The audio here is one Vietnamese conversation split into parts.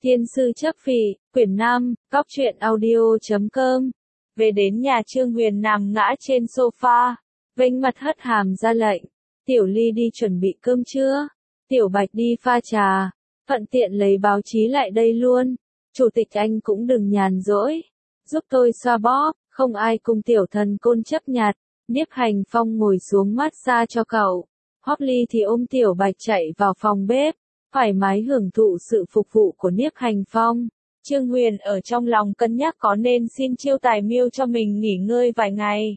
Thiên sư chấp phỉ, quyển 5, góc truyện audio.com. Về đến nhà Trương Huyền nằm ngã trên sofa, vênh mặt hất hàm ra lệnh. Tiểu Ly đi chuẩn bị cơm trưa. Tiểu Bạch đi pha trà. Thuận tiện lấy báo chí lại đây luôn. Chủ tịch anh cũng đừng nhàn rỗi. Giúp tôi xoa bóp, không ai cùng tiểu thần côn chấp nhặt. Nhiếp Hành Phong ngồi xuống massage cho cậu. Hoắc Ly thì ôm Tiểu Bạch chạy vào phòng bếp, thoải mái hưởng thụ sự phục vụ của Nhiếp Hành Phong. Trương Huyền ở trong lòng cân nhắc có nên xin chiêu tài miêu cho mình nghỉ ngơi vài ngày.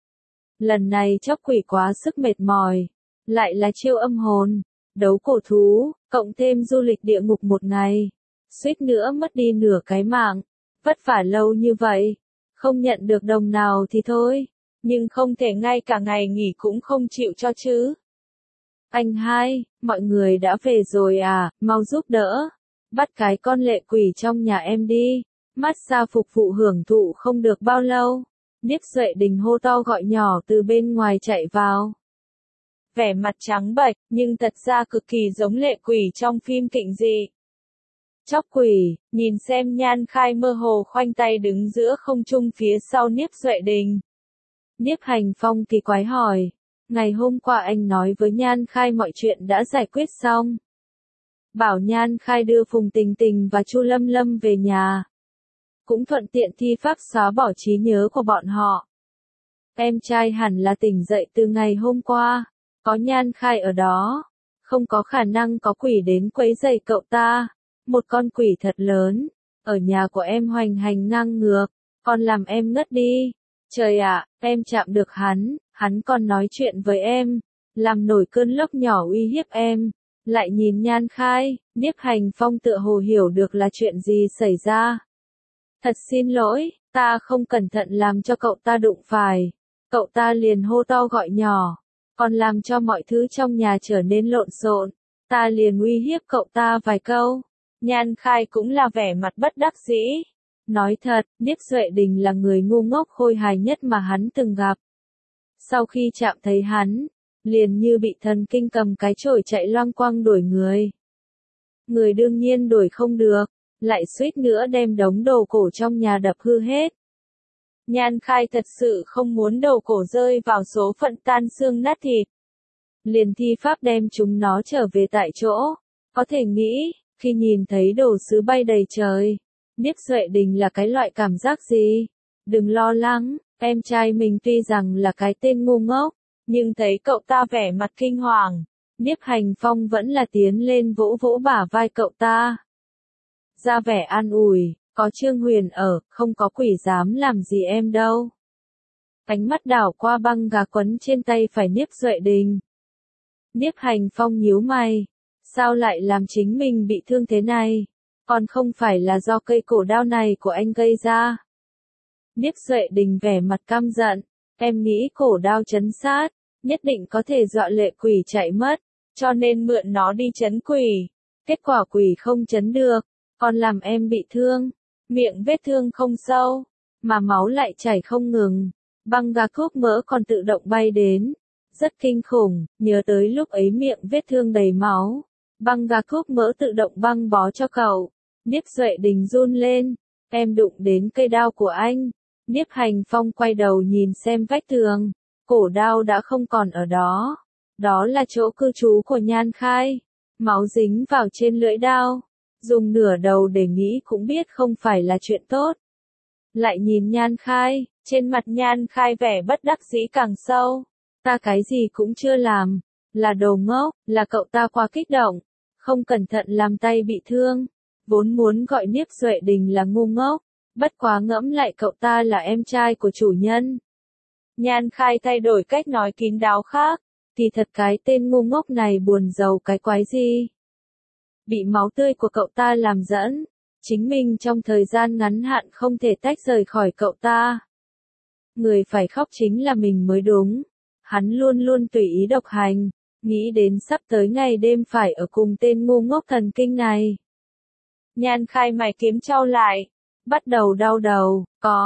Lần này chóc quỷ quá sức mệt mỏi, lại là chiêu âm hồn, đấu cổ thú, cộng thêm du lịch địa ngục một ngày. Suýt nữa mất đi nửa cái mạng, vất vả lâu như vậy, không nhận được đồng nào thì thôi, nhưng không thể ngay cả ngày nghỉ cũng không chịu cho chứ. Anh hai, mọi người đã về rồi à, mau giúp đỡ. Bắt cái con lệ quỷ trong nhà em đi. Massage phục vụ hưởng thụ không được bao lâu. Niếp Duệ Đình hô to gọi nhỏ từ bên ngoài chạy vào. Vẻ mặt trắng bệch, nhưng thật ra cực kỳ giống lệ quỷ trong phim kịnh dị. Chóc quỷ, nhìn xem Nhan Khai mơ hồ khoanh tay đứng giữa không trung phía sau Niếp Duệ Đình. Nhiếp Hành Phong kỳ quái hỏi. Ngày hôm qua anh nói với Nhan Khai mọi chuyện đã giải quyết xong. Bảo Nhan Khai đưa Phùng Tình Tình và Chu Lâm Lâm về nhà. Cũng thuận tiện thi pháp xóa bỏ trí nhớ của bọn họ. Em trai hẳn là tỉnh dậy từ ngày hôm qua. Có Nhan Khai ở đó. Không có khả năng có quỷ đến quấy rầy cậu ta. Một con quỷ thật lớn. Ở nhà của em hoành hành ngang ngược. Còn làm em ngất đi. Trời ạ, em chạm được hắn. Hắn còn nói chuyện với em, làm nổi cơn lốc nhỏ uy hiếp em, lại nhìn Nhan Khai. Nhiếp Hành Phong tựa hồ hiểu được là chuyện gì xảy ra. Thật xin lỗi, ta không cẩn thận làm cho cậu ta đụng phải. Cậu ta liền hô to gọi nhỏ, còn làm cho mọi thứ trong nhà trở nên lộn xộn. Ta liền uy hiếp cậu ta vài câu. Nhan Khai cũng là vẻ mặt bất đắc dĩ. Nói thật, Niếp Duệ Đình là người ngu ngốc khôi hài nhất mà hắn từng gặp. Sau khi chạm thấy hắn, liền như bị thần kinh cầm cái chổi chạy loang quang đuổi người. Người đương nhiên đuổi không được, lại suýt nữa đem đống đồ cổ trong nhà đập hư hết. Nhan Khai thật sự không muốn đồ cổ rơi vào số phận tan xương nát thịt. Liền thi pháp đem chúng nó trở về tại chỗ. Có thể nghĩ, khi nhìn thấy đồ sứ bay đầy trời, Niếp Duệ Đình là cái loại cảm giác gì? Đừng lo lắng. Em trai mình tuy rằng là cái tên ngu ngốc, nhưng thấy cậu ta vẻ mặt kinh hoàng, Nhiếp Hành Phong vẫn là tiến lên vỗ vỗ bả vai cậu ta. Ra vẻ an ủi, có Trương Huyền ở, không có quỷ dám làm gì em đâu. Ánh mắt đảo qua băng gà quấn trên tay phải Niếp Duệ Đình. Nhiếp Hành Phong nhíu mày, sao lại làm chính mình bị thương thế này, còn không phải là do cây cổ đao này của anh gây ra. Niếp Duệ Đình vẻ mặt căm giận, em nghĩ cổ đao trấn sát, nhất định có thể dọa lệ quỷ chạy mất, cho nên mượn nó đi trấn quỷ. Kết quả quỷ không trấn được, còn làm em bị thương, miệng vết thương không sâu, mà máu lại chảy không ngừng, băng gạc thuốc mỡ còn tự động bay đến, rất kinh khủng, nhớ tới lúc ấy miệng vết thương đầy máu, băng gạc thuốc mỡ tự động băng bó cho cậu. Niếp Duệ Đình run lên, em đụng đến cây đao của anh. Nhiếp Hành Phong quay đầu nhìn xem vách tường, cổ đao đã không còn ở đó. Đó là chỗ cư trú của Nhan Khai. Máu dính vào trên lưỡi đao. Dùng nửa đầu để nghĩ cũng biết không phải là chuyện tốt. Lại nhìn Nhan Khai, trên mặt Nhan Khai vẻ bất đắc dĩ càng sâu. Ta cái gì cũng chưa làm, là đồ ngốc, là cậu ta quá kích động, không cẩn thận làm tay bị thương. Vốn muốn gọi Niếp Duệ Đình là ngu ngốc. Bất quá ngẫm lại cậu ta là em trai của chủ nhân. Nhan Khai thay đổi cách nói kín đáo khác, thì thật cái tên ngu ngốc này buồn giàu cái quái gì. Bị máu tươi của cậu ta làm dẫn, chính mình trong thời gian ngắn hạn không thể tách rời khỏi cậu ta. Người phải khóc chính là mình mới đúng. Hắn luôn luôn tùy ý độc hành, nghĩ đến sắp tới ngày đêm phải ở cùng tên ngu ngốc thần kinh này. Nhan Khai mày kiếm trao lại. Bắt đầu đau đầu,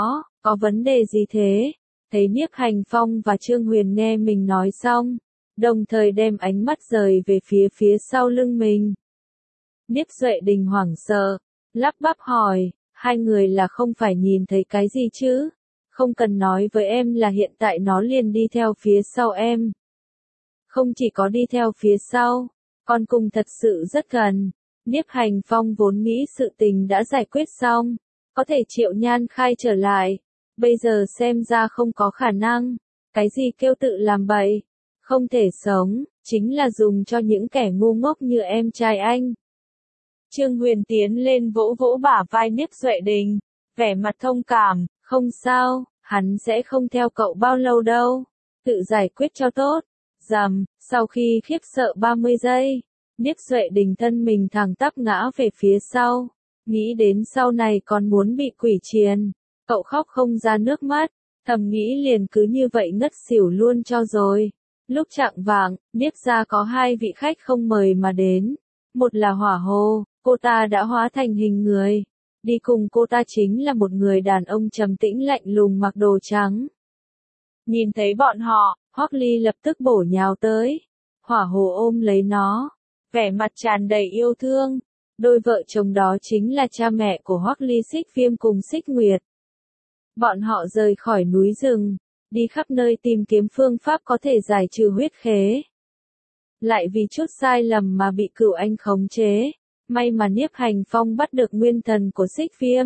có vấn đề gì thế? Thấy Nhiếp Hành Phong và Trương Huyền nghe mình nói xong, đồng thời đem ánh mắt rời về phía sau lưng mình. Niếp Duệ Đình hoảng sợ, lắp bắp hỏi, hai người là không phải nhìn thấy cái gì chứ? Không cần nói với em là hiện tại nó liền đi theo phía sau em. Không chỉ có đi theo phía sau, còn cùng thật sự rất gần. Nhiếp Hành Phong vốn nghĩ sự tình đã giải quyết xong, có thể Triệu Nhan Khai trở lại. Bây giờ xem ra không có khả năng. Cái gì kêu tự làm bậy? Không thể sống, chính là dùng cho những kẻ ngu ngốc như em trai anh. Trương Huyền tiến lên vỗ vỗ bả vai Niếp Duệ Đình, vẻ mặt thông cảm, không sao, hắn sẽ không theo cậu bao lâu đâu, tự giải quyết cho tốt. Rầm, sau khi khiếp sợ 30 giây, Niếp Duệ Đình thân mình thẳng tắp ngã về phía sau, nghĩ đến sau này còn muốn bị quỷ triền, cậu khóc không ra nước mắt, thầm nghĩ liền cứ như vậy ngất xỉu luôn cho rồi. Lúc chạng vạng, Niếp gia có hai vị khách không mời mà đến, một là Hỏa Hồ. Cô ta đã hóa thành hình người. Đi cùng cô ta chính là một người đàn ông trầm tĩnh lạnh lùng mặc đồ trắng. Nhìn thấy bọn họ, Hoắc Ly lập tức bổ nhào tới. Hỏa Hồ ôm lấy nó, vẻ mặt tràn đầy yêu thương. Đôi vợ chồng đó chính là cha mẹ của Hoắc Ly, Xích Viêm cùng Xích Nguyệt. Bọn họ rời khỏi núi rừng, đi khắp nơi tìm kiếm phương pháp có thể giải trừ huyết khế. Lại vì chút sai lầm mà bị Cửu Anh khống chế. May mà Nhiếp Hành Phong bắt được nguyên thần của Xích Viêm,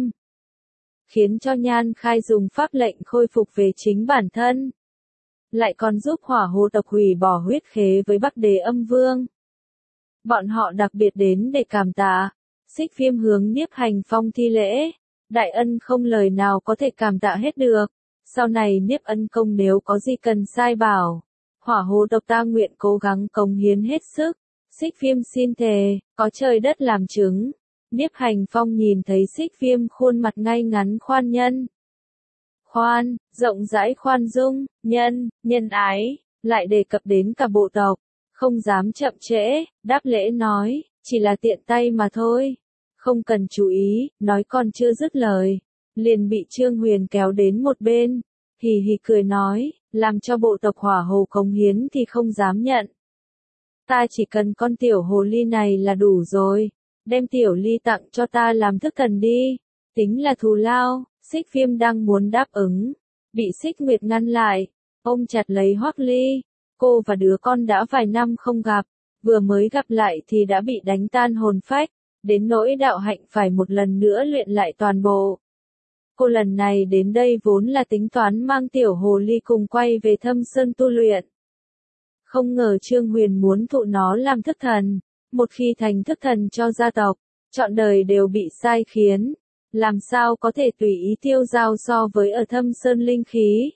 khiến cho Nhan Khai dùng pháp lệnh khôi phục về chính bản thân, lại còn giúp Hỏa Hồ tộc hủy bỏ huyết khế với Bắc Đế Âm Vương. Bọn họ đặc biệt đến để cảm tạ. Xích Viêm hướng Nhiếp Hành Phong thi lễ, đại ân không lời nào có thể cảm tạ hết được. Sau này Nhiếp ân công nếu có gì cần sai bảo, Hỏa Hồ tộc ta nguyện cố gắng cống hiến hết sức. Xích Viêm xin thề, có trời đất làm chứng. Nhiếp Hành Phong nhìn thấy Xích Viêm khuôn mặt ngay ngắn khoan nhân. Khoan, rộng rãi khoan dung, nhân ái, lại đề cập đến cả bộ tộc. Không dám chậm trễ, đáp lễ nói, chỉ là tiện tay mà thôi. Không cần chú ý, nói còn chưa dứt lời. Liền bị Trương Huyền kéo đến một bên. Hì hì cười nói, làm cho bộ tộc Hỏa Hồ cống hiến thì không dám nhận. Ta chỉ cần con tiểu hồ ly này là đủ rồi, đem tiểu ly tặng cho ta làm thức thần đi, tính là thù lao. Xích Viêm đang muốn đáp ứng, bị Xích Nguyệt ngăn lại, ôm chặt lấy Hoắc Ly. Cô và đứa con đã vài năm không gặp, vừa mới gặp lại thì đã bị đánh tan hồn phách, đến nỗi đạo hạnh phải một lần nữa luyện lại toàn bộ. Cô lần này đến đây vốn là tính toán mang tiểu hồ ly cùng quay về Thâm Sơn tu luyện. Không ngờ Trương Huyền muốn thụ nó làm thức thần, một khi thành thức thần cho gia tộc, trọn đời đều bị sai khiến, làm sao có thể tùy ý tiêu dao so với ở Thâm Sơn linh khí.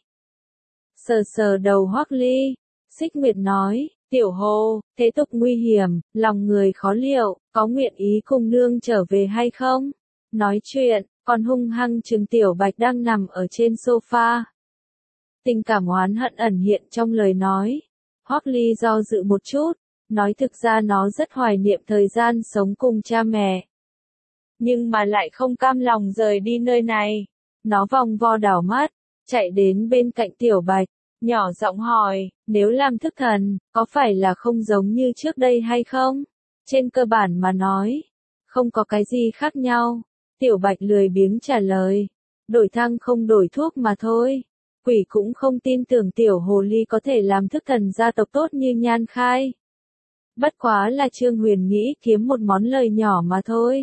Sờ sờ đầu Hoắc Ly, Xích Nguyệt nói, tiểu hồ, thế tục nguy hiểm, lòng người khó liệu, có nguyện ý cùng nương trở về hay không? Nói chuyện, còn hung hăng trừng Tiểu Bạch đang nằm ở trên sofa. Tình cảm oán hận ẩn hiện trong lời nói. Hoắc Ly do dự một chút, nói thực ra nó rất hoài niệm thời gian sống cùng cha mẹ. Nhưng mà lại không cam lòng rời đi nơi này. Nó vòng vo đảo mắt, chạy đến bên cạnh Tiểu Bạch, nhỏ giọng hỏi, nếu làm thức thần, có phải là không giống như trước đây hay không? Trên cơ bản mà nói, không có cái gì khác nhau. Tiểu Bạch lười biếng trả lời, đổi thăng không đổi thuốc mà thôi. Quỷ cũng không tin tưởng tiểu hồ ly có thể làm thức thần gia tộc tốt như Nhan Khai. Bất quá là Trương Huyền nghĩ kiếm một món lời nhỏ mà thôi.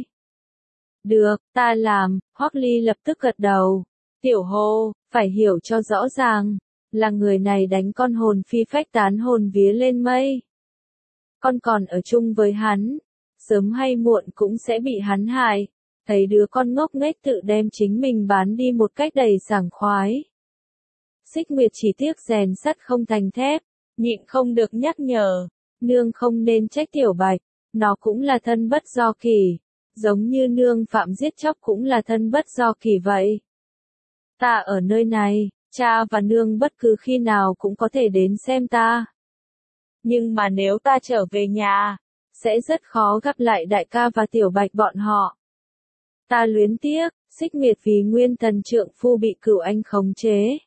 Được, ta làm. Hoắc Ly lập tức gật đầu. Tiểu hồ, phải hiểu cho rõ ràng, là người này đánh con hồn phi phách tán hồn vía lên mây. Con còn ở chung với hắn, sớm hay muộn cũng sẽ bị hắn hại. Thấy đứa con ngốc nghếch tự đem chính mình bán đi một cách đầy sảng khoái. Xích Nguyệt chỉ tiếc rèn sắt không thành thép, nhịn không được nhắc nhở, nương không nên trách Tiểu Bạch, nó cũng là thân bất do kỳ, giống như nương phạm giết chóc cũng là thân bất do kỳ vậy. Ta ở nơi này, cha và nương bất cứ khi nào cũng có thể đến xem ta. Nhưng mà nếu ta trở về nhà, sẽ rất khó gặp lại đại ca và Tiểu Bạch bọn họ. Ta luyến tiếc, Xích Nguyệt vì nguyên thần trượng phu bị Cửu Anh khống chế.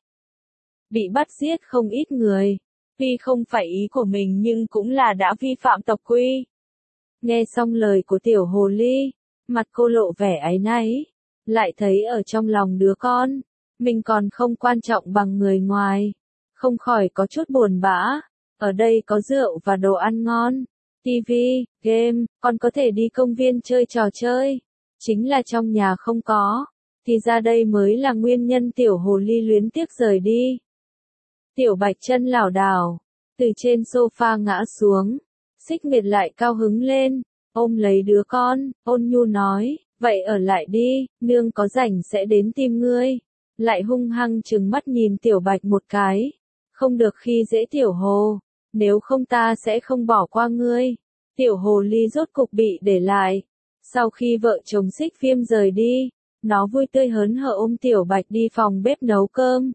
Bị bắt giết không ít người, tuy không phải ý của mình nhưng cũng là đã vi phạm tộc quy. Nghe xong lời của tiểu hồ ly, Mặt cô lộ vẻ áy náy, lại thấy ở trong lòng đứa con, mình còn không quan trọng bằng người ngoài, không khỏi có chút buồn bã. Ở đây có rượu và đồ ăn ngon, tivi, game, còn có thể đi công viên chơi trò chơi. Chính là trong nhà không có, thì ra đây mới là nguyên nhân tiểu hồ ly luyến tiếc rời đi. Tiểu Bạch chân lảo đảo, từ trên sofa ngã xuống, Xích Nguyệt lại cao hứng lên, ôm lấy đứa con, ôn nhu nói, vậy ở lại đi, nương có rảnh sẽ đến tìm ngươi. Lại hung hăng trừng mắt nhìn Tiểu Bạch một cái, không được khi dễ tiểu hồ, nếu không ta sẽ không bỏ qua ngươi. Tiểu hồ ly rốt cục bị để lại. Sau khi vợ chồng Xích Viêm rời đi, nó vui tươi hớn hở ôm Tiểu Bạch đi phòng bếp nấu cơm.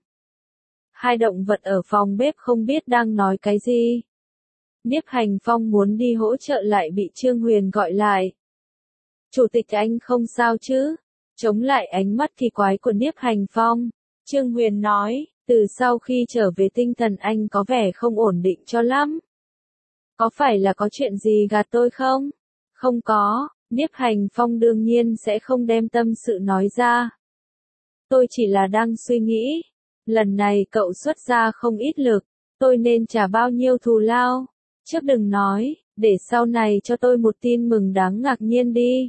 Hai động vật ở phòng bếp không biết đang nói cái gì. Niếp Hành Phong muốn đi hỗ trợ lại bị Trương Huyền gọi lại. Chủ tịch anh không sao chứ? Chống lại ánh mắt kỳ quái của Niếp Hành Phong, Trương Huyền nói, từ sau khi trở về tinh thần anh có vẻ không ổn định cho lắm. Có phải là có chuyện gì gạt tôi không? Không có, Niếp Hành Phong đương nhiên sẽ không đem tâm sự nói ra. Tôi chỉ là đang suy nghĩ, lần này cậu xuất ra không ít lực, tôi nên trả bao nhiêu thù lao? Trước đừng nói, để sau này cho tôi một tin mừng đáng ngạc nhiên đi.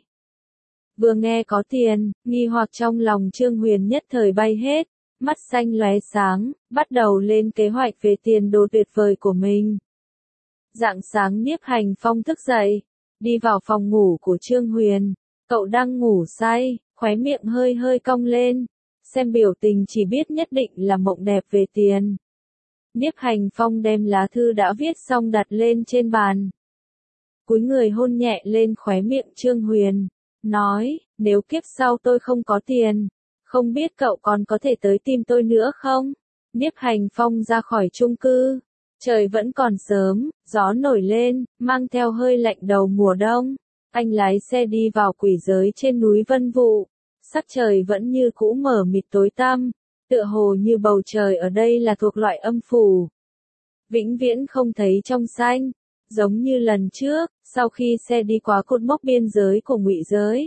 Vừa nghe có tiền, nghi hoặc trong lòng Trương Huyền nhất thời bay hết, mắt xanh lóe sáng, bắt đầu lên kế hoạch về tiền đồ tuyệt vời của mình. Rạng sáng Niếp Hành Phong thức dậy, đi vào phòng ngủ của Trương Huyền, cậu đang ngủ say, khóe miệng hơi hơi cong lên, xem biểu tình chỉ biết nhất định là mộng đẹp về tiền. Niếp Hành Phong đem lá thư đã viết xong đặt lên trên bàn. Cúi người hôn nhẹ lên khóe miệng Trương Huyền, nói, nếu kiếp sau tôi không có tiền, không biết cậu còn có thể tới tìm tôi nữa không? Niếp Hành Phong ra khỏi chung cư, trời vẫn còn sớm, gió nổi lên, mang theo hơi lạnh đầu mùa đông. Anh lái xe đi vào quỷ giới trên núi Vân Vụ, sắc trời vẫn như cũ mờ mịt tối tăm, tựa hồ như bầu trời ở đây là thuộc loại âm phủ. Vĩnh viễn không thấy trong xanh, giống như lần trước, sau khi xe đi qua cột mốc biên giới của Ngụy giới.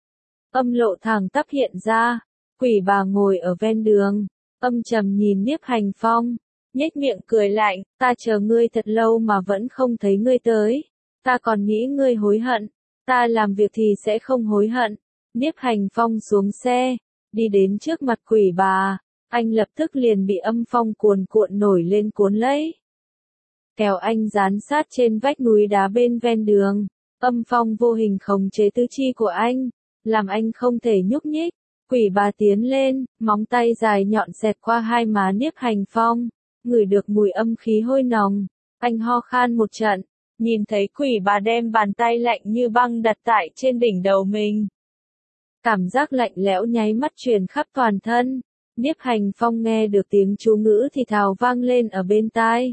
Âm lộ thẳng tắp hiện ra, quỷ bà ngồi ở ven đường, âm trầm nhìn Niếp Hành Phong, nhếch miệng cười lạnh, ta chờ ngươi thật lâu mà vẫn không thấy ngươi tới, ta còn nghĩ ngươi hối hận, ta làm việc thì sẽ không hối hận. Niếp Hành Phong xuống xe, đi đến trước mặt quỷ bà, anh lập tức liền bị âm phong cuồn cuộn nổi lên cuốn lấy. Kéo anh dán sát trên vách núi đá bên ven đường, âm phong vô hình khống chế tứ chi của anh, làm anh không thể nhúc nhích. Quỷ bà tiến lên, móng tay dài nhọn xẹt qua hai má Niếp Hành Phong, ngửi được mùi âm khí hôi nồng, anh ho khan một trận, nhìn thấy quỷ bà đem bàn tay lạnh như băng đặt tại trên đỉnh đầu mình. Cảm giác lạnh lẽo nháy mắt truyền khắp toàn thân, Niếp Hành Phong nghe được tiếng chú ngữ thì thào vang lên ở bên tai.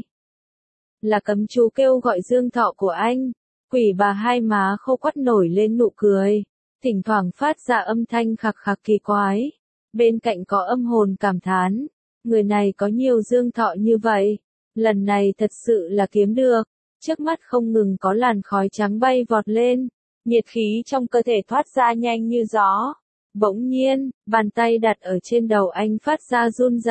Là cấm chú kêu gọi dương thọ của anh, quỷ bà hai má khô quắt nổi lên nụ cười, thỉnh thoảng phát ra âm thanh khạc khạc kỳ quái. Bên cạnh có âm hồn cảm thán, người này có nhiều dương thọ như vậy, lần này thật sự là kiếm được. Trước mắt không ngừng có làn khói trắng bay vọt lên, nhiệt khí trong cơ thể thoát ra nhanh như gió. Bỗng nhiên, bàn tay đặt ở trên đầu anh phát ra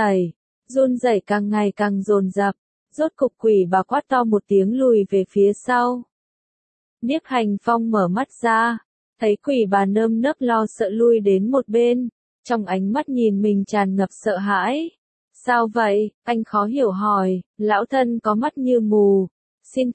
run rẩy càng ngày càng dồn dập, rốt cục quỷ bà quát to một tiếng lùi về phía sau. Niếp Hành Phong mở mắt ra, thấy quỷ bà nơm nớp lo sợ lui đến một bên, trong ánh mắt nhìn mình tràn ngập sợ hãi. Sao vậy? Anh khó hiểu hỏi, lão thân có mắt như mù. Xin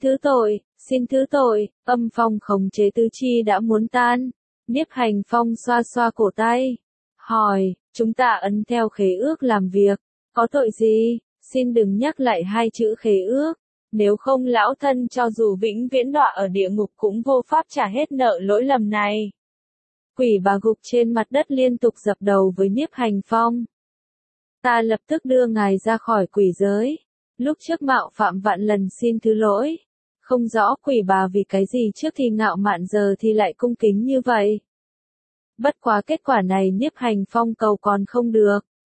thứ tội, âm phong khống chế tứ chi đã muốn tan. Niếp Hành Phong xoa xoa cổ tay, hỏi, chúng ta ấn theo khế ước làm việc, có tội gì? Xin đừng nhắc lại hai chữ khế ước, nếu không lão thân cho dù vĩnh viễn đọa ở địa ngục cũng vô pháp trả hết nợ lỗi lầm này. Quỷ bà gục trên mặt đất liên tục dập đầu với Niếp Hành Phong. Ta lập tức đưa ngài ra khỏi quỷ giới, lúc trước mạo phạm vạn lần xin thứ lỗi. Không rõ quỷ bà vì cái gì trước thì ngạo mạn giờ thì lại cung kính như vậy. Bất quá kết quả này Niếp Hành Phong cầu còn không được.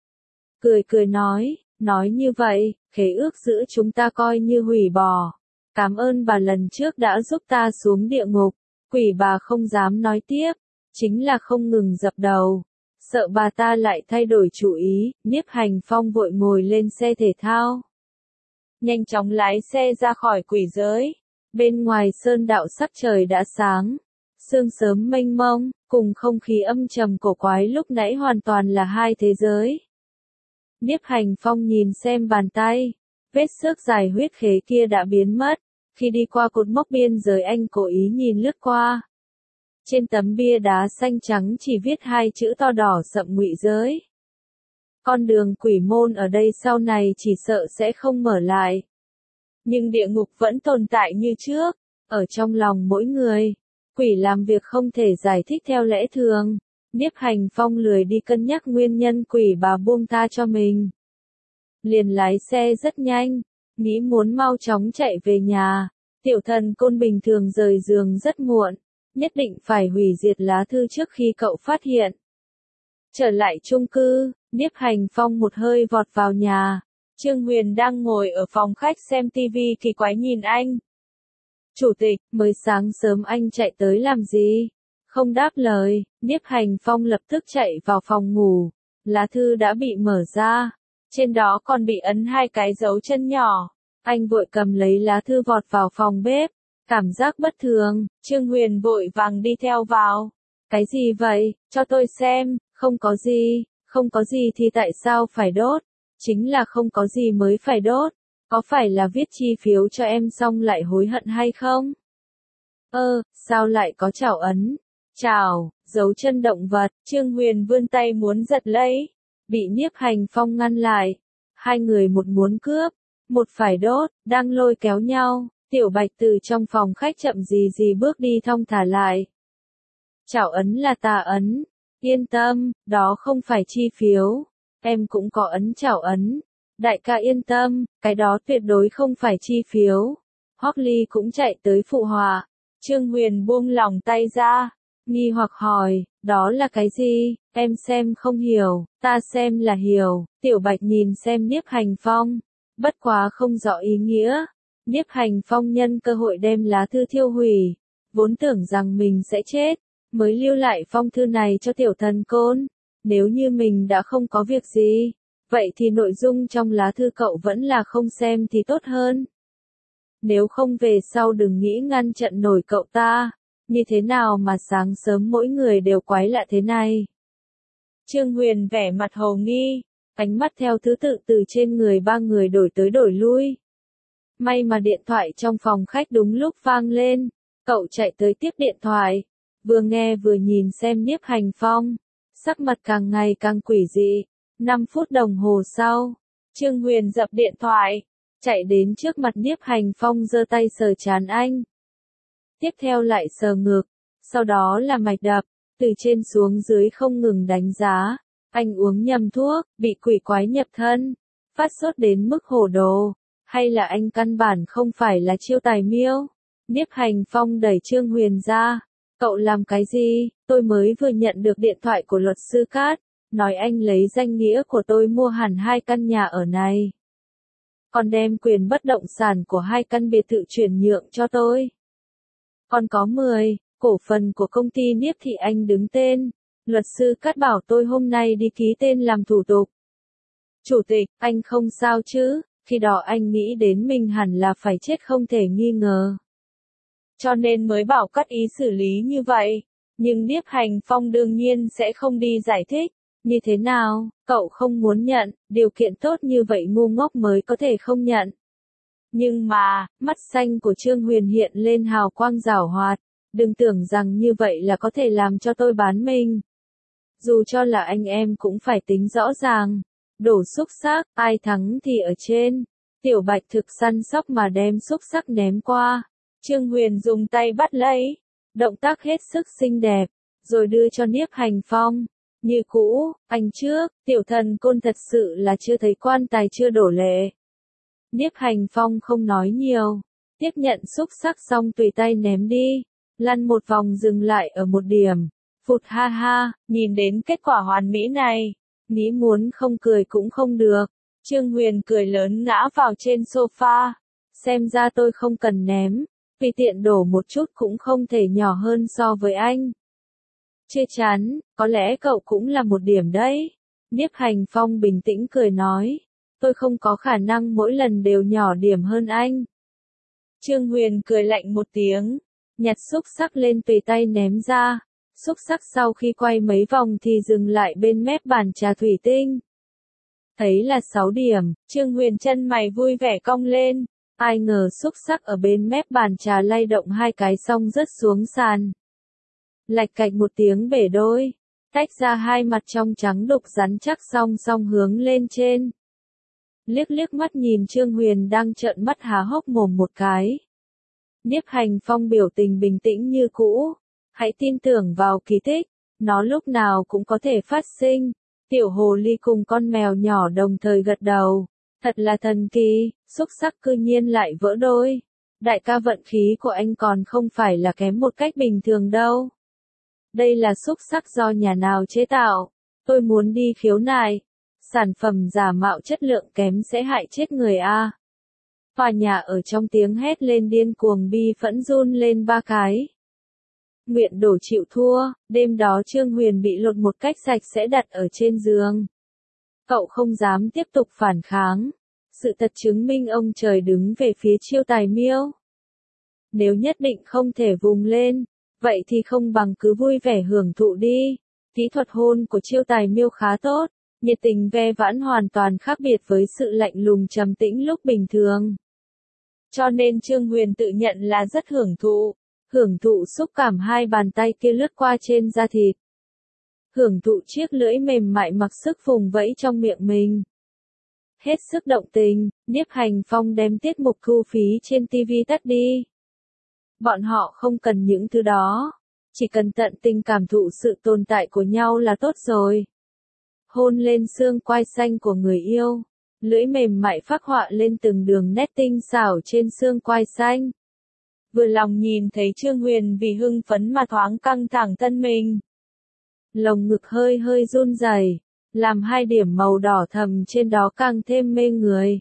Cười nói như vậy, khế ước giữa chúng ta coi như hủy bỏ. Cảm ơn bà lần trước đã giúp ta xuống địa ngục. Quỷ bà không dám nói tiếp, chính là không ngừng dập đầu. Sợ bà ta lại thay đổi chủ ý, Nhiếp Hành Phong vội ngồi lên xe thể thao. Nhanh chóng lái xe ra khỏi quỷ giới. Bên ngoài sơn đạo sắc trời đã sáng. Sương sớm mênh mông, cùng không khí âm trầm cổ quái lúc nãy hoàn toàn là hai thế giới. Nhiếp Hành Phong nhìn xem bàn tay. Vết xước dài huyết khế kia đã biến mất. Khi đi qua cột mốc biên giới anh cố ý nhìn lướt qua. Trên tấm bia đá xanh trắng chỉ viết hai chữ to đỏ sậm Ngụy Giới. Con đường quỷ môn ở đây sau này chỉ sợ sẽ không mở lại. Nhưng địa ngục vẫn tồn tại như trước, ở trong lòng mỗi người. Quỷ làm việc không thể giải thích theo lẽ thường. Nhiếp Hành Phong lười đi cân nhắc nguyên nhân quỷ bà buông tha cho mình. Liền lái xe rất nhanh, nghĩ muốn mau chóng chạy về nhà. Tiểu Thần Côn bình thường rời giường rất muộn, nhất định phải hủy diệt lá thư trước khi cậu phát hiện. Trở lại chung cư, Nhiếp Hành Phong một hơi vọt vào nhà. Trương Huyền đang ngồi ở phòng khách xem tivi kỳ quái nhìn anh. Chủ tịch, mới sáng sớm anh chạy tới làm gì? Không đáp lời, Nhiếp Hành Phong lập tức chạy vào phòng ngủ. Lá thư đã bị mở ra. Trên đó còn bị ấn hai cái dấu chân nhỏ. Anh vội cầm lấy lá thư vọt vào phòng bếp. Cảm giác bất thường, Trương Huyền vội vàng đi theo vào. Cái gì vậy, cho tôi xem, không có gì thì tại sao phải đốt? Chính là không có gì mới phải đốt. Có phải là viết chi phiếu cho em xong lại hối hận hay không? Sao lại có chảo ấn? Chảo, dấu chân động vật, Trương Huyền vươn tay muốn giật lấy. Bị Nhiếp Hành Phong ngăn lại. Hai người một muốn cướp, một phải đốt, đang lôi kéo nhau. Tiểu Bạch từ trong phòng khách chậm gì bước đi thong thả lại. Chảo ấn là tà ấn. Yên tâm, đó không phải chi phiếu. Em cũng có ấn chảo ấn. Đại ca yên tâm, cái đó tuyệt đối không phải chi phiếu. Hoắc Ly cũng chạy tới phụ họa. Trương Huyền buông lỏng tay ra. Nghi hoặc hỏi, đó là cái gì? Em xem không hiểu, ta xem là hiểu. Tiểu Bạch nhìn xem Nhiếp Hành Phong. Bất quá không rõ ý nghĩa. Nhiếp Hành Phong nhân cơ hội đem lá thư thiêu hủy. Vốn tưởng rằng mình sẽ chết, mới lưu lại phong thư này cho Tiểu Thần Côn. Nếu như mình đã không có việc gì, vậy thì nội dung trong lá thư cậu vẫn là không xem thì tốt hơn. Nếu không về sau đừng nghĩ ngăn chặn nổi cậu ta. Như thế nào mà sáng sớm mỗi người đều quái lạ thế này? Trương Huyền vẻ mặt hồ nghi, ánh mắt theo thứ tự từ trên người ba người đổi tới đổi lui. May mà điện thoại trong phòng khách đúng lúc vang lên, cậu chạy tới tiếp điện thoại, vừa nghe vừa nhìn xem Nhiếp Hành Phong, sắc mặt càng ngày càng quỷ dị. 5 phút đồng hồ sau, Trương Huyền dập điện thoại, chạy đến trước mặt Nhiếp Hành Phong giơ tay sờ trán anh. Tiếp theo lại sờ ngực, sau đó là mạch đập, từ trên xuống dưới không ngừng đánh giá. Anh uống nhầm thuốc, bị quỷ quái nhập thân, phát sốt đến mức hổ đồ, hay là anh căn bản không phải là chiêu tài miêu? Nhiếp Hành Phong đẩy Trương Huyền ra. Cậu làm cái gì? Tôi mới vừa nhận được điện thoại của luật sư Cát, nói anh lấy danh nghĩa của tôi mua hẳn 2 căn nhà ở này. Còn đem quyền bất động sản của 2 căn biệt thự chuyển nhượng cho tôi. Còn có 10 cổ phần của công ty Niếp Thị Anh đứng tên. Luật sư Cát bảo tôi hôm nay đi ký tên làm thủ tục. Chủ tịch, anh không sao chứ? Khi đó anh nghĩ đến mình hẳn là phải chết không thể nghi ngờ. Cho nên mới bảo Cát ý xử lý như vậy. Nhưng Nhiếp Hành Phong đương nhiên sẽ không đi giải thích. Như thế nào, cậu không muốn nhận, điều kiện tốt như vậy ngu ngốc mới có thể không nhận. Nhưng mà, mắt xanh của Trương Huyền hiện lên hào quang giảo hoạt. Đừng tưởng rằng như vậy là có thể làm cho tôi bán mình. Dù cho là anh em cũng phải tính rõ ràng. Đổ xúc xắc, ai thắng thì ở trên. Tiểu Bạch thực săn sóc mà đem xúc xắc ném qua. Trương Huyền dùng tay bắt lấy. Động tác hết sức xinh đẹp. Rồi đưa cho Nhiếp Hành Phong. Như cũ, anh trước, Tiểu Thần Côn thật sự là chưa thấy quan tài chưa đổ lệ. Nhiếp Hành Phong không nói nhiều. Tiếp nhận xúc xắc xong tùy tay ném đi. Lăn một vòng dừng lại ở một điểm. Phụt ha ha, nhìn đến kết quả hoàn mỹ này. Nghĩ muốn không cười cũng không được. Trương Huyền cười lớn ngã vào trên sofa. Xem ra tôi không cần ném. Vì tiện đổ một chút cũng không thể nhỏ hơn so với anh. Chê chán, có lẽ cậu cũng là một điểm đấy. Nhiếp Hành Phong bình tĩnh cười nói. Tôi không có khả năng mỗi lần đều nhỏ điểm hơn anh. Trương Huyền cười lạnh một tiếng, nhặt xúc xắc lên tùy tay ném ra. Xúc xắc sau khi quay mấy vòng thì dừng lại bên mép bàn trà thủy tinh. Thấy là 6 điểm, Trương Huyền chân mày vui vẻ cong lên. Ai ngờ xúc xắc ở bên mép bàn trà lay động 2 cái xong rớt xuống sàn. Lạch cạch một tiếng bể đôi, tách ra 2 mặt trong trắng đục rắn chắc song song hướng lên trên. Liếc liếc mắt nhìn Trương Huyền đang trợn mắt há hốc mồm một cái. Nhiếp Hành Phong biểu tình bình tĩnh như cũ. Hãy tin tưởng vào kỳ tích, nó lúc nào cũng có thể phát sinh. Tiểu hồ ly cùng con mèo nhỏ đồng thời gật đầu. Thật là thần kỳ, xúc xắc cư nhiên lại vỡ đôi. Đại ca vận khí của anh còn không phải là kém một cách bình thường đâu. Đây là xúc xắc do nhà nào chế tạo? Tôi muốn đi khiếu nại. Sản phẩm giả mạo chất lượng kém sẽ hại chết người a. Tòa nhà ở trong tiếng hét lên điên cuồng bi phẫn run lên 3 cái. Nguyện đổ chịu thua, đêm đó Trương Huyền bị lột một cách sạch sẽ đặt ở trên giường. Cậu không dám tiếp tục phản kháng. Sự thật chứng minh ông trời đứng về phía Chiêu Tài Miêu. Nếu nhất định không thể vùng lên, vậy thì không bằng cứ vui vẻ hưởng thụ đi. Kỹ thuật hôn của Chiêu Tài Miêu khá tốt, nhiệt tình ve vãn hoàn toàn khác biệt với sự lạnh lùng trầm tĩnh lúc bình thường. Cho nên Trương Huyền tự nhận là rất hưởng thụ xúc cảm 2 bàn tay kia lướt qua trên da thịt. Hưởng thụ chiếc lưỡi mềm mại mặc sức vùng vẫy trong miệng mình. Hết sức động tình, Nhiếp Hành Phong đem tiết mục thu phí trên TV tắt đi. Bọn họ không cần những thứ đó, chỉ cần tận tình cảm thụ sự tồn tại của nhau là tốt rồi. Hôn lên xương quai xanh của người yêu, lưỡi mềm mại phác họa lên từng đường nét tinh xảo trên xương quai xanh. Vừa lòng nhìn thấy Trương Huyền vì hưng phấn mà thoáng căng thẳng thân mình. Lồng ngực hơi hơi run rẩy, làm 2 điểm màu đỏ thầm trên đó càng thêm mê người.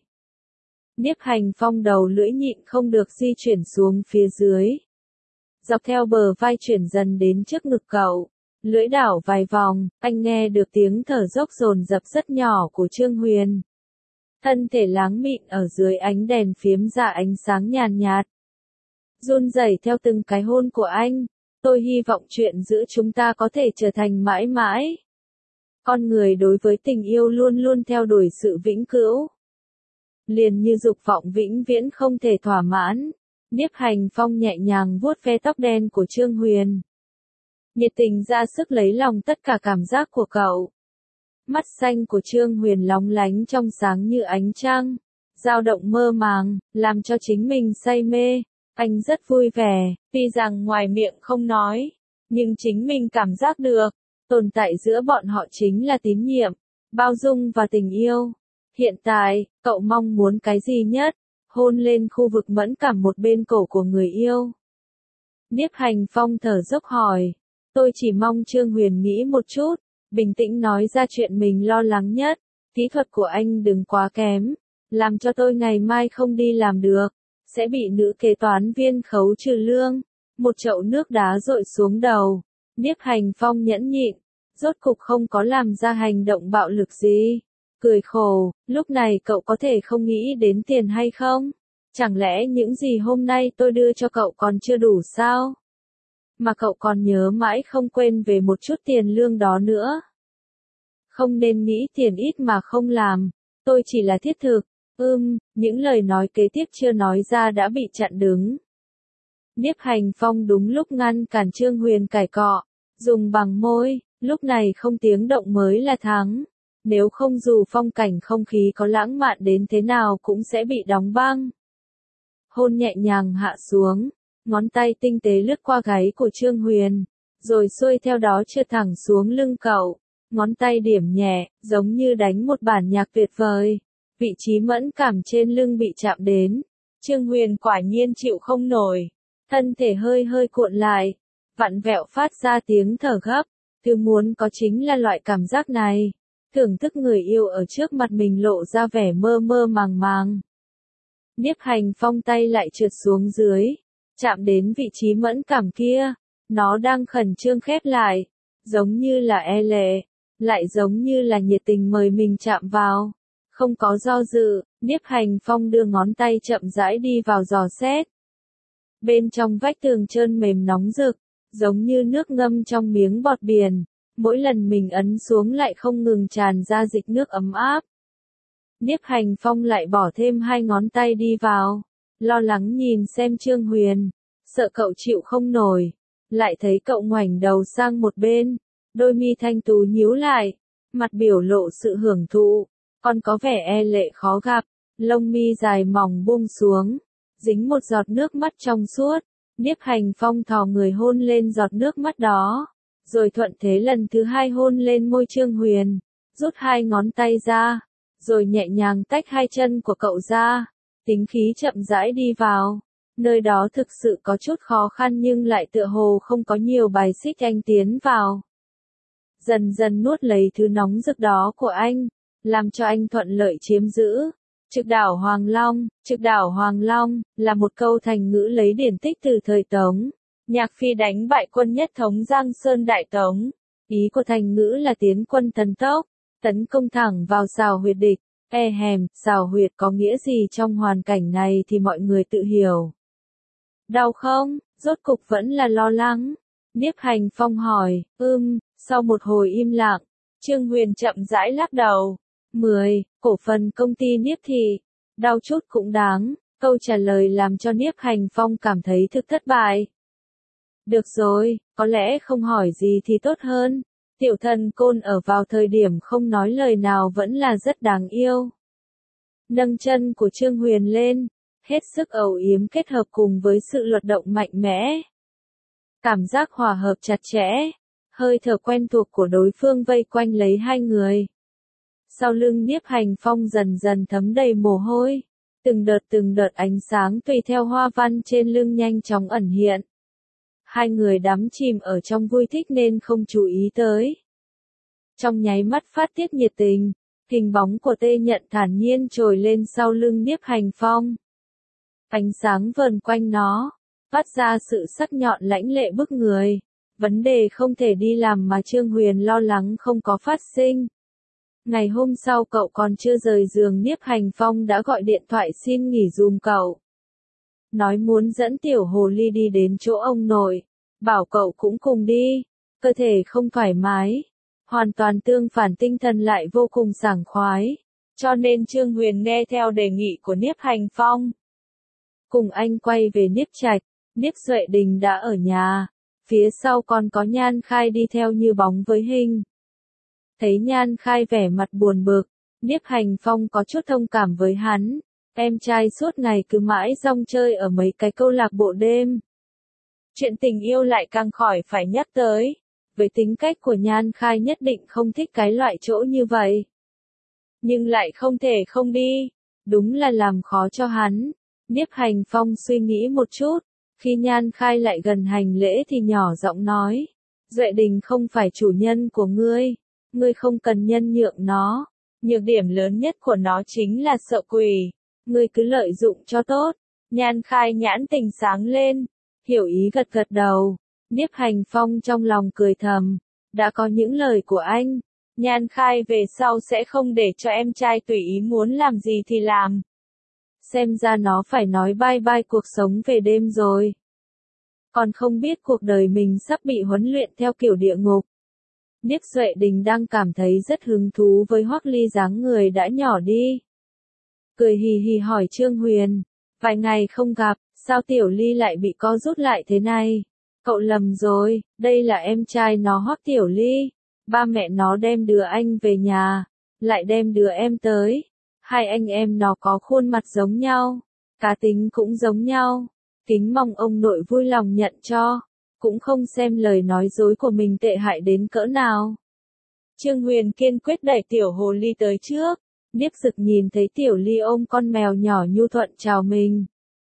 Nhiếp Hành Phong đầu lưỡi nhịn không được di chuyển xuống phía dưới. Dọc theo bờ vai chuyển dần đến trước ngực cậu. Lưỡi đảo vài vòng, anh nghe được tiếng thở dốc dồn dập rất nhỏ của Trương Huyền. Thân thể láng mịn ở dưới ánh đèn phiếm ra ánh sáng nhàn nhạt. Run rẩy theo từng cái hôn của anh. Tôi hy vọng chuyện giữa chúng ta có thể trở thành mãi mãi. Con người đối với tình yêu luôn luôn theo đuổi sự vĩnh cửu. Liền như dục vọng vĩnh viễn không thể thỏa mãn. Nhiếp Hành Phong nhẹ nhàng vuốt ve tóc đen của Trương Huyền. Nhiệt tình ra sức lấy lòng tất cả cảm giác của cậu. Mắt xanh của Trương Huyền lóng lánh trong sáng như ánh trăng, dao động mơ màng, làm cho chính mình say mê. Anh rất vui vẻ, tuy rằng ngoài miệng không nói, nhưng chính mình cảm giác được, tồn tại giữa bọn họ chính là tín nhiệm, bao dung và tình yêu. Hiện tại, cậu mong muốn cái gì nhất? Hôn lên khu vực mẫn cảm một bên cổ của người yêu. Nhiếp Hành Phong thở dốc hỏi. Tôi chỉ mong Trương Huyền nghĩ một chút, bình tĩnh nói ra chuyện mình lo lắng nhất. Kỹ thuật của anh đừng quá kém, làm cho tôi ngày mai không đi làm được, sẽ bị nữ kế toán viên khấu trừ lương. Một chậu nước đá dội xuống đầu. Nhiếp Hành Phong nhẫn nhịn, rốt cục không có làm ra hành động bạo lực gì. Cười khổ, lúc này cậu có thể không nghĩ đến tiền hay không? Chẳng lẽ những gì hôm nay tôi đưa cho cậu còn chưa đủ sao? Mà cậu còn nhớ mãi không quên về một chút tiền lương đó nữa. Không nên nghĩ tiền ít mà không làm, tôi chỉ là thiết thực. Những lời nói kế tiếp chưa nói ra đã bị chặn đứng. Nhiếp Hành Phong đúng lúc ngăn cản Trương Huyền cãi cọ, dùng bằng môi, lúc này không tiếng động mới là thắng. Nếu không dù phong cảnh không khí có lãng mạn đến thế nào cũng sẽ bị đóng băng. Hôn nhẹ nhàng hạ xuống, ngón tay tinh tế lướt qua gáy của Trương Huyền, rồi xuôi theo đó trượt thẳng xuống lưng cậu. Ngón tay điểm nhẹ, giống như đánh một bản nhạc tuyệt vời. Vị trí mẫn cảm trên lưng bị chạm đến. Trương Huyền quả nhiên chịu không nổi. Thân thể hơi hơi cuộn lại, vặn vẹo phát ra tiếng thở gấp. Thứ muốn có chính là loại cảm giác này. Thưởng thức người yêu ở trước mặt mình lộ ra vẻ mơ mơ màng màng. Nhiếp Hành Phong tay lại trượt xuống dưới, chạm đến vị trí mẫn cảm kia. Nó đang khẩn trương khép lại. giống như là e lệ, lại giống như là nhiệt tình mời mình chạm vào. Không có do dự, Niếp Hành Phong đưa ngón tay chậm rãi đi vào dò xét. Bên trong vách tường trơn mềm nóng rực, giống như nước ngâm trong miếng bọt biển, mỗi lần mình ấn xuống lại không ngừng tràn ra dịch nước ấm áp. Niếp Hành Phong lại bỏ thêm 2 ngón tay đi vào, lo lắng nhìn xem Trương Huyền, sợ cậu chịu không nổi, lại thấy cậu ngoảnh đầu sang một bên, đôi mi thanh tú nhíu lại, mặt biểu lộ sự hưởng thụ, còn có vẻ e lệ khó gặp, lông mi dài mỏng buông xuống, dính một giọt nước mắt trong suốt. Niếp Hành Phong thò người hôn lên giọt nước mắt đó, rồi thuận thế lần thứ 2 hôn lên môi Trương Huyền, rút 2 ngón tay ra, rồi nhẹ nhàng tách 2 chân của cậu ra, tính khí chậm rãi đi vào. Nơi đó thực sự có chút khó khăn nhưng lại tựa hồ không có nhiều bài xích anh tiến vào. Dần dần nuốt lấy thứ nóng rực đó của anh, làm cho anh thuận lợi chiếm giữ. Trực đảo Hoàng Long, là một câu thành ngữ lấy điển tích từ thời Tống. Nhạc Phi đánh bại quân nhất thống Giang Sơn Đại Tống. Ý của thành ngữ là tiến quân thần tốc, tấn công thẳng vào sào huyệt địch. Sào huyệt có nghĩa gì trong hoàn cảnh này thì mọi người tự hiểu. Đau không? Rốt cục vẫn là lo lắng. Niếp Hành Phong hỏi, sau một hồi im lặng, Trương Huyền chậm rãi lắc đầu. 10. Cổ phần công ty Niếp Thị. Đau chút cũng đáng. Câu trả lời làm cho Niếp Hành Phong cảm thấy thực thất bại. Được rồi, có lẽ không hỏi gì thì tốt hơn. Tiểu thần côn ở vào thời điểm không nói lời nào vẫn là rất đáng yêu. Nâng chân của Trương Huyền lên, hết sức âu yếm kết hợp cùng với sự luật động mạnh mẽ. Cảm giác hòa hợp chặt chẽ, hơi thở quen thuộc của đối phương vây quanh lấy hai người. Sau lưng Niếp Hành Phong dần dần thấm đầy mồ hôi, từng đợt ánh sáng tùy theo hoa văn trên lưng nhanh chóng ẩn hiện. Hai người đắm chìm ở trong vui thích nên không chú ý tới. Trong nháy mắt phát tiết nhiệt tình, hình bóng của Tê Nhận thản nhiên trồi lên sau lưng Niếp Hành Phong. Ánh sáng vờn quanh nó, phát ra sự sắc nhọn lãnh lệ bức người. Vấn đề không thể đi làm mà Trương Huyền lo lắng không có phát sinh. Ngày hôm sau cậu còn chưa rời giường Niếp Hành Phong đã gọi điện thoại xin nghỉ dùm cậu. Nói muốn dẫn tiểu hồ ly đi đến chỗ ông nội, bảo cậu cũng cùng đi, cơ thể không thoải mái, hoàn toàn tương phản tinh thần lại vô cùng sảng khoái, cho nên Trương Huyền nghe theo đề nghị của Niếp Hành Phong. Cùng anh quay về Niếp Trạch, Niếp Duệ Đình đã ở nhà, phía sau còn có Nhan Khai đi theo như bóng với hình. Thấy Nhan Khai vẻ mặt buồn bực, Niếp Hành Phong có chút thông cảm với hắn. Em trai suốt ngày cứ mãi rong chơi ở mấy cái câu lạc bộ đêm. Chuyện tình yêu lại càng khỏi phải nhắc tới. Với tính cách của Nhan Khai nhất định không thích cái loại chỗ như vậy. Nhưng lại không thể không đi. Đúng là làm khó cho hắn. Niếp Hành Phong suy nghĩ một chút. Khi Nhan Khai lại gần hành lễ thì nhỏ giọng nói. Duệ Đình không phải chủ nhân của ngươi. Ngươi không cần nhân nhượng nó. Nhược điểm lớn nhất của nó chính là sợ quỷ. Ngươi cứ lợi dụng cho tốt. Nhan Khai nhãn tình sáng lên. Hiểu ý gật gật đầu. Niếp Hành Phong trong lòng cười thầm. Đã có những lời của anh. Nhan Khai về sau sẽ không để cho em trai tùy ý muốn làm gì thì làm. Xem ra nó phải nói bye bye cuộc sống về đêm rồi. Còn không biết cuộc đời mình sắp bị huấn luyện theo kiểu địa ngục. Niếp Duệ Đình đang cảm thấy rất hứng thú với Hoắc Ly dáng người đã nhỏ đi. Cười hì hì hỏi Trương Huyền, vài ngày không gặp, sao Tiểu Ly lại bị co rút lại thế này? Cậu lầm rồi, đây là em trai nó Hoắc Tiểu Ly. Ba mẹ nó đem đứa anh về nhà, lại đem đứa em tới. Hai anh em nó có khuôn mặt giống nhau, cá tính cũng giống nhau. Kính mong ông nội vui lòng nhận cho, cũng không xem lời nói dối của mình tệ hại đến cỡ nào. Trương Huyền kiên quyết đẩy Tiểu Hồ Ly tới trước. Niếp Dực nhìn thấy Tiểu Ly ôm con mèo nhỏ nhu thuận chào mình.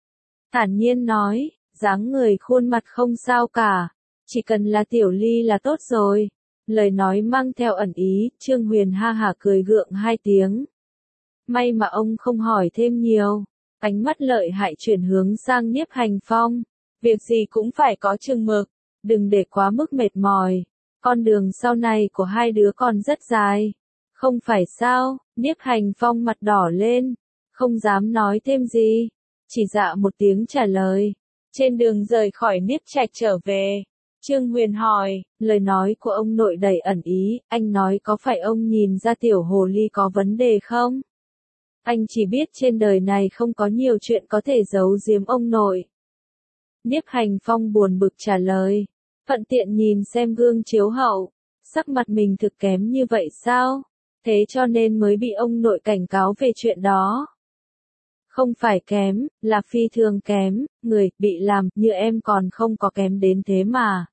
Thản nhiên nói, dáng người khuôn mặt không sao cả, chỉ cần là Tiểu Ly là tốt rồi. Lời nói mang theo ẩn ý, Trương Huyền ha hả cười gượng 2 tiếng. May mà ông không hỏi thêm nhiều, ánh mắt lợi hại chuyển hướng sang Niếp Hành Phong. Việc gì cũng phải có chừng mực, đừng để quá mức mệt mỏi. Con đường sau này của hai đứa còn rất dài. Không phải sao? Nhiếp Hành Phong mặt đỏ lên, không dám nói thêm gì, chỉ dạ một tiếng trả lời. Trên đường rời khỏi Niếp Trạch trở về, Trương Huyền hỏi, lời nói của ông nội đầy ẩn ý, anh nói có phải ông nhìn ra tiểu hồ ly có vấn đề không? Anh chỉ biết trên đời này không có nhiều chuyện có thể giấu giếm ông nội. Nhiếp Hành Phong buồn bực trả lời, thuận tiện nhìn xem gương chiếu hậu, sắc mặt mình thực kém như vậy sao? Thế cho nên mới bị ông nội cảnh cáo về chuyện đó. Không phải kém, là phi thường kém, người bị làm như em còn không có kém đến thế mà.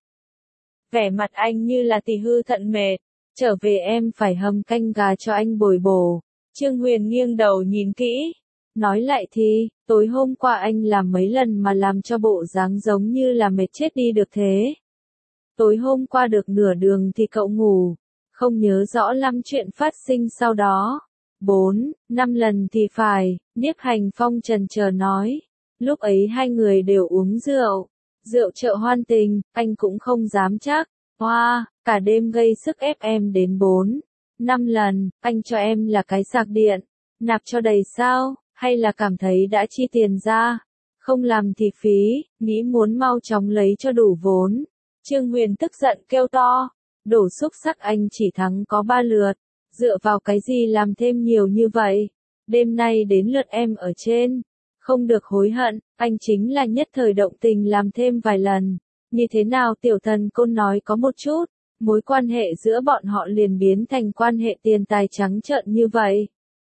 Vẻ mặt anh như là tỳ hư thận mệt, trở về em phải hầm canh gà cho anh bồi bổ. Trương Huyền nghiêng đầu nhìn kỹ, nói lại thì, tối hôm qua anh làm mấy lần mà làm cho bộ dáng giống như là mệt chết đi được thế. Tối hôm qua được nửa đường thì cậu ngủ, không nhớ rõ lắm chuyện phát sinh sau đó. 4, 5 lần thì phải, Nhiếp Hành Phong chần chờ nói. Lúc ấy hai người đều uống rượu. Rượu chợ hoan tình, anh cũng không dám chắc. Hoa, cả đêm gây sức ép em đến 4, 5 lần, anh cho em là cái sạc điện. Nạp cho đầy sao, hay là cảm thấy đã chi tiền ra? Không làm thì phí, nghĩ muốn mau chóng lấy cho đủ vốn. Trương Huyền tức giận kêu to. Đổ xúc sắc anh chỉ thắng có 3 lượt. Dựa vào cái gì làm thêm nhiều như vậy? Đêm nay đến lượt em ở trên. Không được hối hận, anh chính là nhất thời động tình làm thêm vài lần. Như thế nào tiểu thần côn nói có một chút, mối quan hệ giữa bọn họ liền biến thành quan hệ tiền tài trắng trợn như vậy.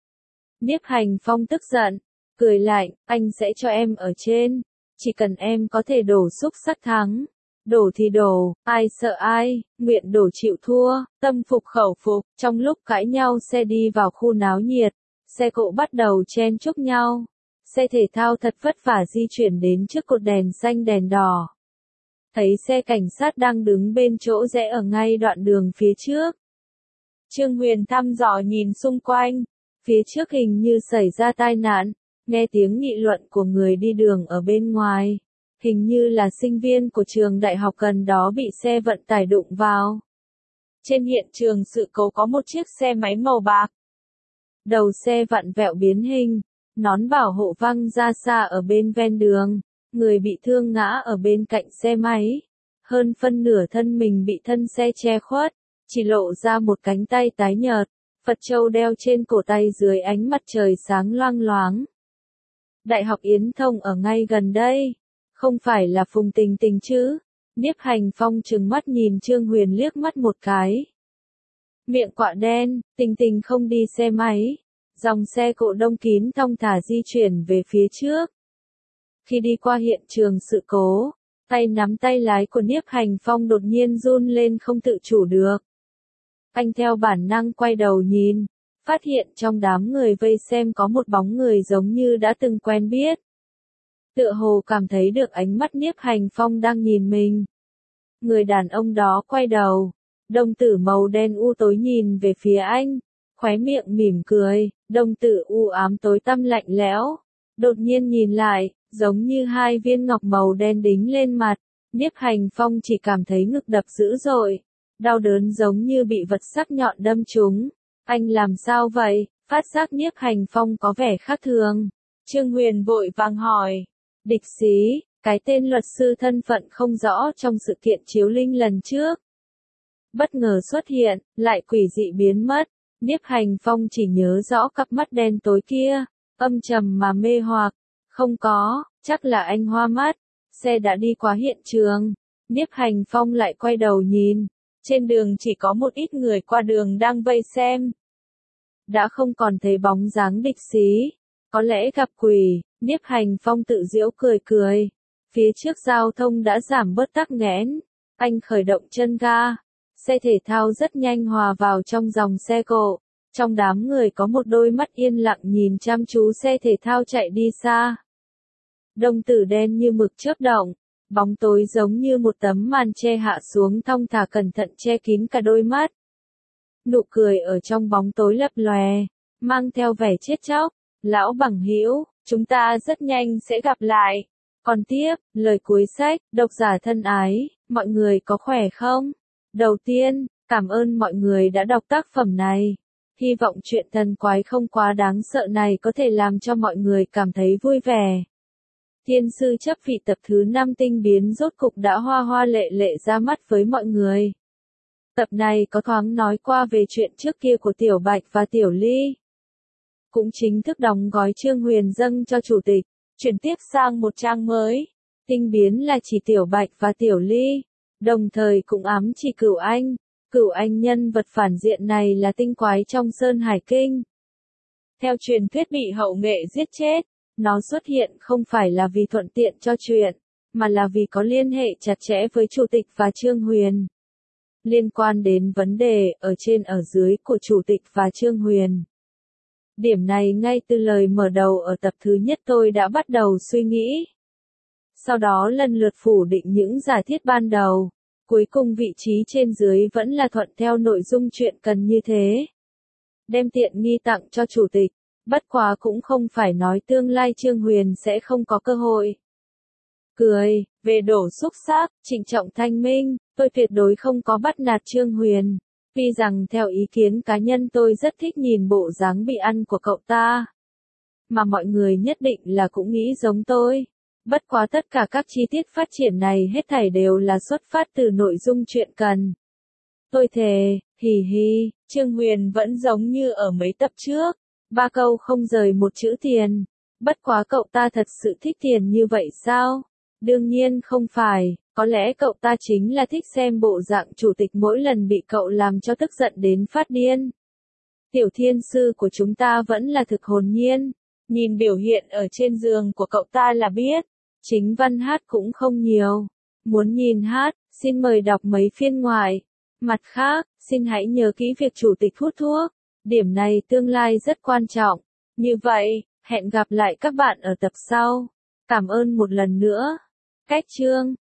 Nhiếp Hành Phong tức giận, cười lạnh, anh sẽ cho em ở trên. Chỉ cần em có thể đổ xúc sắc thắng. Đổ thì đổ, ai sợ ai, nguyện đổ chịu thua, tâm phục khẩu phục. Trong lúc cãi nhau xe đi vào khu náo nhiệt, xe cộ bắt đầu chen chúc nhau. Xe thể thao thật vất vả di chuyển đến trước cột đèn xanh đèn đỏ. Thấy xe cảnh sát đang đứng bên chỗ rẽ ở ngay đoạn đường phía trước. Trương Huyền thăm dò nhìn xung quanh, phía trước hình như xảy ra tai nạn, nghe tiếng nghị luận của người đi đường ở bên ngoài. Hình như là sinh viên của trường đại học gần đó bị xe vận tải đụng vào. Trên hiện trường sự cố có một chiếc xe máy màu bạc. Đầu xe vặn vẹo biến hình, nón bảo hộ văng ra xa ở bên ven đường, người bị thương ngã ở bên cạnh xe máy. Hơn phân nửa thân mình bị thân xe che khuất, chỉ lộ ra một cánh tay tái nhợt, Phật châu đeo trên cổ tay dưới ánh mặt trời sáng loang loáng. Đại học Yến Thông ở ngay gần đây. Không phải là Phùng Tình Tình chứ? Nhiếp Hành Phong trừng mắt nhìn Trương Huyền liếc mắt một cái. Miệng quạ đen, Tình Tình không đi xe máy. Dòng xe cộ đông kín thong thả di chuyển về phía trước. Khi đi qua hiện trường sự cố, tay nắm tay lái của Nhiếp Hành Phong đột nhiên run lên không tự chủ được. Anh theo bản năng quay đầu nhìn, phát hiện trong đám người vây xem có một bóng người giống như đã từng quen biết. Tựa hồ cảm thấy được ánh mắt Nhiếp Hành Phong đang nhìn mình. Người đàn ông đó quay đầu, đồng tử màu đen u tối nhìn về phía anh, khóe miệng mỉm cười, đồng tử u ám tối tăm lạnh lẽo. Đột nhiên nhìn lại, giống như hai viên ngọc màu đen đính lên mặt, Nhiếp Hành Phong chỉ cảm thấy ngực đập dữ dội, đau đớn giống như bị vật sắc nhọn đâm trúng. Anh làm sao vậy? Phát giác Nhiếp Hành Phong có vẻ khác thường. Trương Huyền vội vàng hỏi. Địch sĩ, cái tên luật sư thân phận không rõ trong sự kiện chiếu linh lần trước. Bất ngờ xuất hiện, lại quỷ dị biến mất. Nhiếp Hành Phong chỉ nhớ rõ cặp mắt đen tối kia, âm trầm mà mê hoặc. Không có, chắc là anh hoa mắt. Xe đã đi qua hiện trường. Nhiếp Hành Phong lại quay đầu nhìn. Trên đường chỉ có một ít người qua đường đang vây xem. Đã không còn thấy bóng dáng địch sĩ. Có lẽ gặp quỷ. Nhiếp Hành Phong tự giễu cười cười. Phía trước giao thông đã giảm bớt tắc nghẽn. Anh khởi động chân ga. Xe thể thao rất nhanh hòa vào trong dòng xe cộ. Trong đám người có một đôi mắt yên lặng nhìn chăm chú xe thể thao chạy đi xa. Đồng tử đen như mực chớp động. Bóng tối giống như một tấm màn che hạ xuống thong thả cẩn thận che kín cả đôi mắt. Nụ cười ở trong bóng tối lấp lòe, mang theo vẻ chết chóc. Lão bằng hữu, chúng ta rất nhanh sẽ gặp lại. Còn tiếp, lời cuối sách, độc giả thân ái, mọi người có khỏe không? Đầu tiên, cảm ơn mọi người đã đọc tác phẩm này. Hy vọng chuyện thần quái không quá đáng sợ này có thể làm cho mọi người cảm thấy vui vẻ. Thiên sư chấp vị tập thứ 5 tinh biến rốt cục đã hoa hoa lệ lệ ra mắt với mọi người. Tập này có thoáng nói qua về chuyện trước kia của Tiểu Bạch và Tiểu Ly. Cũng chính thức đóng gói Trương Huyền dâng cho chủ tịch, chuyển tiếp sang một trang mới. Tinh biến là chỉ Tiểu Bạch và Tiểu Ly, đồng thời cũng ám chỉ Cửu Anh. Cửu Anh nhân vật phản diện này là tinh quái trong Sơn Hải Kinh. Theo truyền thuyết bị hậu nghệ giết chết, nó xuất hiện không phải là vì thuận tiện cho chuyện, mà là vì có liên hệ chặt chẽ với chủ tịch và Trương Huyền. Liên quan đến vấn đề ở trên ở dưới của chủ tịch và Trương Huyền. Điểm này ngay từ lời mở đầu ở tập thứ nhất tôi đã bắt đầu suy nghĩ. Sau đó lần lượt phủ định những giả thiết ban đầu. Cuối cùng vị trí trên dưới vẫn là thuận theo nội dung chuyện cần như thế. Đem tiện nghi tặng cho chủ tịch, bất quá cũng không phải nói tương lai Trương Huyền sẽ không có cơ hội. Cười, về đổ xúc xác, trịnh trọng thanh minh, tôi tuyệt đối không có bắt nạt Trương Huyền. Vì rằng theo ý kiến cá nhân tôi rất thích nhìn bộ dáng bị ăn của cậu ta. Mà mọi người nhất định là cũng nghĩ giống tôi. Bất quá tất cả các chi tiết phát triển này hết thảy đều là xuất phát từ nội dung chuyện cần. Tôi thề, hì hì, Trương Huyền vẫn giống như ở mấy tập trước. 3 câu không rời một chữ tiền. Bất quá cậu ta thật sự thích tiền như vậy sao? Đương nhiên không phải, có lẽ cậu ta chính là thích xem bộ dạng chủ tịch mỗi lần bị cậu làm cho tức giận đến phát điên. Tiểu thiên sư của chúng ta vẫn là thực hồn nhiên. Nhìn biểu hiện ở trên giường của cậu ta là biết. Chính văn hát cũng không nhiều. Muốn nhìn hát, xin mời đọc mấy phiên ngoài. Mặt khác, xin hãy nhớ kỹ việc chủ tịch hút thuốc. Điểm này tương lai rất quan trọng. Như vậy, hẹn gặp lại các bạn ở tập sau. Cảm ơn một lần nữa. Cách chương